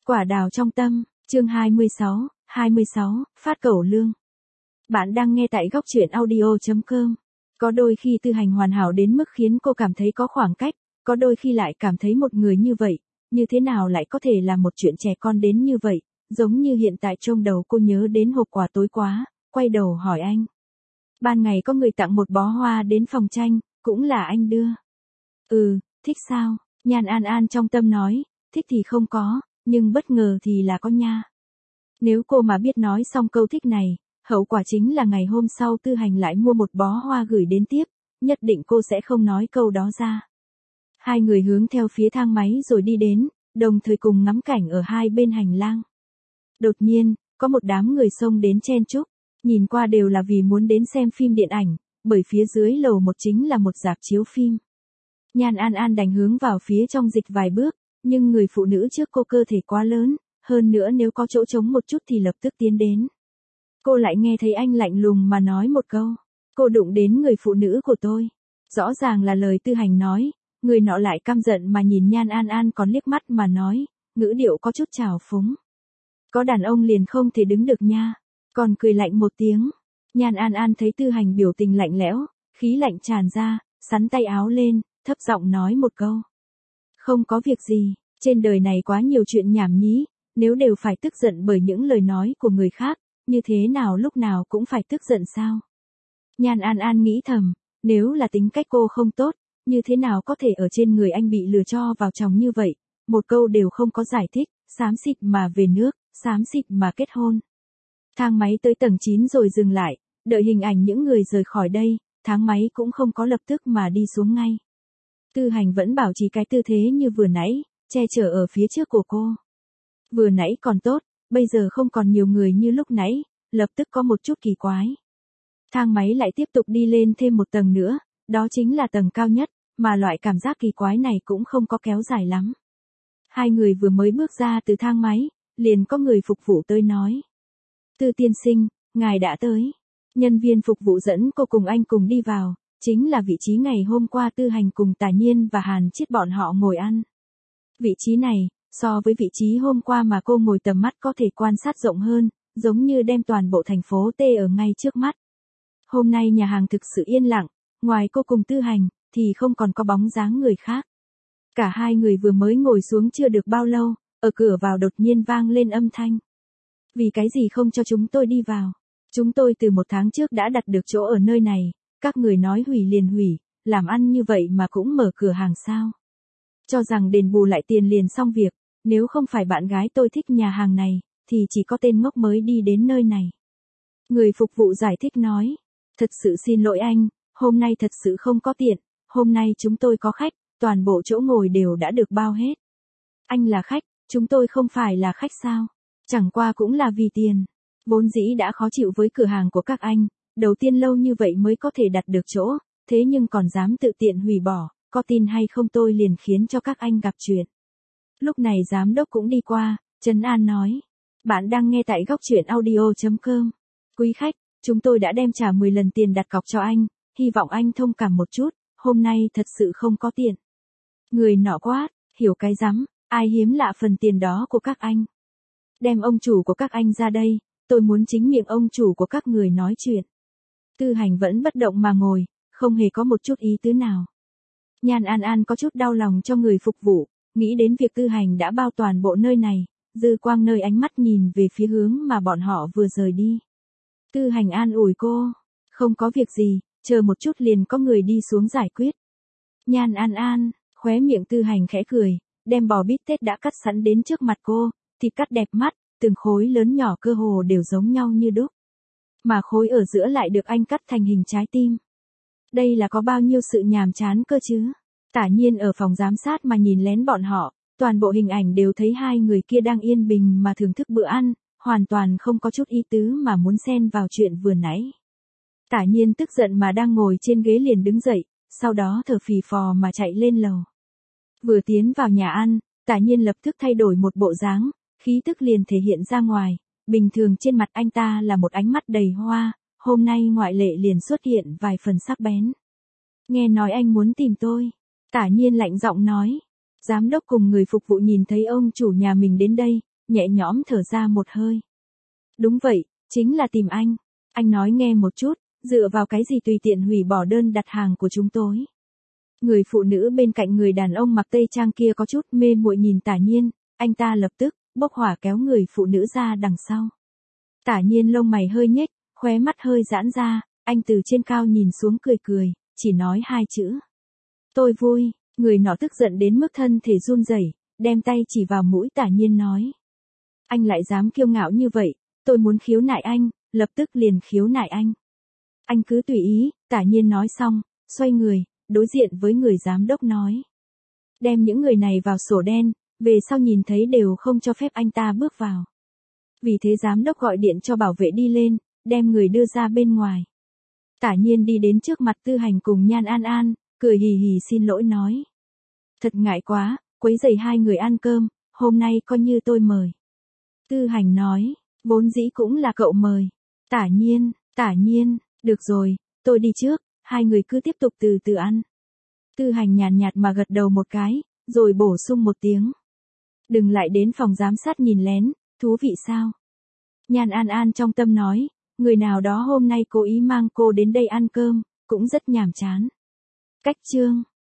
Quả đào trong tâm, chương 26, phát cẩu lương. Bạn đang nghe tại góc truyện audio.com. Có đôi khi Tư Hành hoàn hảo đến mức khiến cô cảm thấy có khoảng cách, có đôi khi lại cảm thấy một người như vậy, như thế nào lại có thể làm một chuyện trẻ con đến như vậy, giống như hiện tại trong đầu cô nhớ đến hộp quà tối quá, quay đầu hỏi anh. Ban ngày có người tặng một bó hoa đến phòng tranh, cũng là anh đưa. Ừ, thích sao? Nhan An An trong tâm nói, thích thì không có, nhưng bất ngờ thì là có nha. Nếu cô mà biết nói xong câu thích này, hậu quả chính là ngày hôm sau Tư Hành lại mua một bó hoa gửi đến tiếp, nhất định cô sẽ không nói câu đó ra. Hai người hướng theo phía thang máy rồi đi đến, đồng thời cùng ngắm cảnh ở hai bên hành lang. Đột nhiên, có một đám người xông đến chen chúc, nhìn qua đều là vì muốn đến xem phim điện ảnh, bởi phía dưới lầu một chính là một rạp chiếu phim. Nhan An An đành hướng vào phía trong dịch vài bước, nhưng người phụ nữ trước cô cơ thể quá lớn, hơn nữa nếu có chỗ trống một chút thì lập tức tiến đến. Cô lại nghe thấy anh lạnh lùng mà nói một câu, cô đụng đến người phụ nữ của tôi. Rõ ràng là lời Tư Hành nói, người nọ lại căm giận mà nhìn Nhan An An còn liếc mắt mà nói, ngữ điệu có chút trào phúng. Có đàn ông liền không thể đứng được nha, còn cười lạnh một tiếng. Nhan An An thấy Tư Hành biểu tình lạnh lẽo, khí lạnh tràn ra, sắn tay áo lên, thấp giọng nói một câu. Không có việc gì, trên đời này quá nhiều chuyện nhảm nhí, nếu đều phải tức giận bởi những lời nói của người khác, như thế nào lúc nào cũng phải tức giận sao? Nhan An An nghĩ thầm, nếu là tính cách cô không tốt, như thế nào có thể ở trên người anh bị lừa cho vào chồng như vậy, một câu đều không có giải thích, xám xịt mà về nước, xám xịt mà kết hôn. Thang máy tới tầng 9 rồi dừng lại, đợi hình ảnh những người rời khỏi đây, thang máy cũng không có lập tức mà đi xuống ngay. Tư Hành vẫn bảo trì cái tư thế như vừa nãy, che chở ở phía trước của cô. Vừa nãy còn tốt, bây giờ không còn nhiều người như lúc nãy, lập tức có một chút kỳ quái. Thang máy lại tiếp tục đi lên thêm một tầng nữa, đó chính là tầng cao nhất, mà loại cảm giác kỳ quái này cũng không có kéo dài lắm. Hai người vừa mới bước ra từ thang máy, liền có người phục vụ tới nói. Tư tiên sinh, ngài đã tới. Nhân viên phục vụ dẫn cô cùng anh cùng đi vào, chính là vị trí ngày hôm qua Tư Hành cùng Tả Nhiên và Hàn Chiết bọn họ ngồi ăn. Vị trí này, so với vị trí hôm qua mà cô ngồi tầm mắt có thể quan sát rộng hơn, giống như đem toàn bộ thành phố T ở ngay trước mắt. Hôm nay nhà hàng thực sự yên lặng, ngoài cô cùng Tư Hành, thì không còn có bóng dáng người khác. Cả hai người vừa mới ngồi xuống chưa được bao lâu, ở cửa vào đột nhiên vang lên âm thanh. Vì cái gì không cho chúng tôi đi vào? Chúng tôi từ 1 tháng trước đã đặt được chỗ ở nơi này, các người nói hủy liền hủy, làm ăn như vậy mà cũng mở cửa hàng sao? Cho rằng đền bù lại tiền liền xong việc, nếu không phải bạn gái tôi thích nhà hàng này, thì chỉ có tên ngốc mới đi đến nơi này. Người phục vụ giải thích nói, thật sự xin lỗi anh, hôm nay thật sự không có tiện, hôm nay chúng tôi có khách, toàn bộ chỗ ngồi đều đã được bao hết. Anh là khách, chúng tôi không phải là khách sao? Chẳng qua cũng là vì tiền. Vốn dĩ đã khó chịu với cửa hàng của các anh, đầu tiên lâu như vậy mới có thể đặt được chỗ, thế nhưng còn dám tự tiện hủy bỏ, có tin hay không tôi liền khiến cho các anh gặp chuyện. Lúc này giám đốc cũng đi qua, trấn an nói, bạn đang nghe tại góc truyện audio.com. Quý khách, chúng tôi đã đem trả 10 lần tiền đặt cọc cho anh, hy vọng anh thông cảm một chút, hôm nay thật sự không có tiền. Người nọ quát, hiểu cái rắm, ai hiếm lạ phần tiền đó của các anh. Đem ông chủ của các anh ra đây, tôi muốn chính miệng ông chủ của các người nói chuyện. Tư Hành vẫn bất động mà ngồi, không hề có một chút ý tứ nào. Nhan An An có chút đau lòng cho người phục vụ, nghĩ đến việc Tư Hành đã bao toàn bộ nơi này, dư quang nơi ánh mắt nhìn về phía hướng mà bọn họ vừa rời đi. Tư Hành an ủi cô, không có việc gì, chờ một chút liền có người đi xuống giải quyết. Nhan An An, khóe miệng Tư Hành khẽ cười, đem bò bít tết đã cắt sẵn đến trước mặt cô, thịt cắt đẹp mắt, từng khối lớn nhỏ cơ hồ đều giống nhau như đúc. Mà khối ở giữa lại được anh cắt thành hình trái tim. Đây là có bao nhiêu sự nhàm chán cơ chứ? Tả Nhiên ở phòng giám sát mà nhìn lén bọn họ, toàn bộ hình ảnh đều thấy hai người kia đang yên bình mà thưởng thức bữa ăn, hoàn toàn không có chút ý tứ mà muốn xen vào chuyện vừa nãy. Tả Nhiên tức giận mà đang ngồi trên ghế liền đứng dậy, sau đó thở phì phò mà chạy lên lầu. Vừa tiến vào nhà ăn, Tả Nhiên lập tức thay đổi một bộ dáng, khí tức liền thể hiện ra ngoài, bình thường trên mặt anh ta là một ánh mắt đầy hoa, hôm nay ngoại lệ liền xuất hiện vài phần sắc bén. Nghe nói anh muốn tìm tôi. Tả Nhiên lạnh giọng nói. Giám đốc cùng người phục vụ nhìn thấy ông chủ nhà mình đến đây, nhẹ nhõm thở ra một hơi. Đúng vậy, chính là tìm anh. Anh nói nghe một chút, dựa vào cái gì tùy tiện hủy bỏ đơn đặt hàng của chúng tôi. Người phụ nữ bên cạnh người đàn ông mặc tây trang kia có chút mê muội nhìn Tả Nhiên, anh ta lập tức bốc hỏa kéo người phụ nữ ra đằng sau. Tả Nhiên lông mày hơi nhếch, khóe mắt hơi giãn ra, anh từ trên cao nhìn xuống cười cười, chỉ nói hai chữ. Tôi vui, người nọ tức giận đến mức thân thể run rẩy, đem tay chỉ vào mũi Tả Nhiên nói. Anh lại dám kiêu ngạo như vậy, tôi muốn khiếu nại anh, lập tức liền khiếu nại anh. Anh cứ tùy ý, Tả Nhiên nói xong, xoay người, đối diện với người giám đốc nói. Đem những người này vào sổ đen, về sau nhìn thấy đều không cho phép anh ta bước vào. Vì thế giám đốc gọi điện cho bảo vệ đi lên, đem người đưa ra bên ngoài. Tả Nhiên đi đến trước mặt Tư Hành cùng Nhan An An, cười hì hì xin lỗi nói. Thật ngại quá, quấy rầy hai người ăn cơm, hôm nay coi như tôi mời. Tư Hành nói, vốn dĩ cũng là cậu mời. Tả Nhiên, được rồi, tôi đi trước, hai người cứ tiếp tục từ từ ăn. Tư Hành nhàn nhạt mà gật đầu một cái, rồi bổ sung một tiếng. Đừng lại đến phòng giám sát nhìn lén, thú vị sao? Nhan An An trong tâm nói, người nào đó hôm nay cố ý mang cô đến đây ăn cơm, cũng rất nhàm chán. Cách chương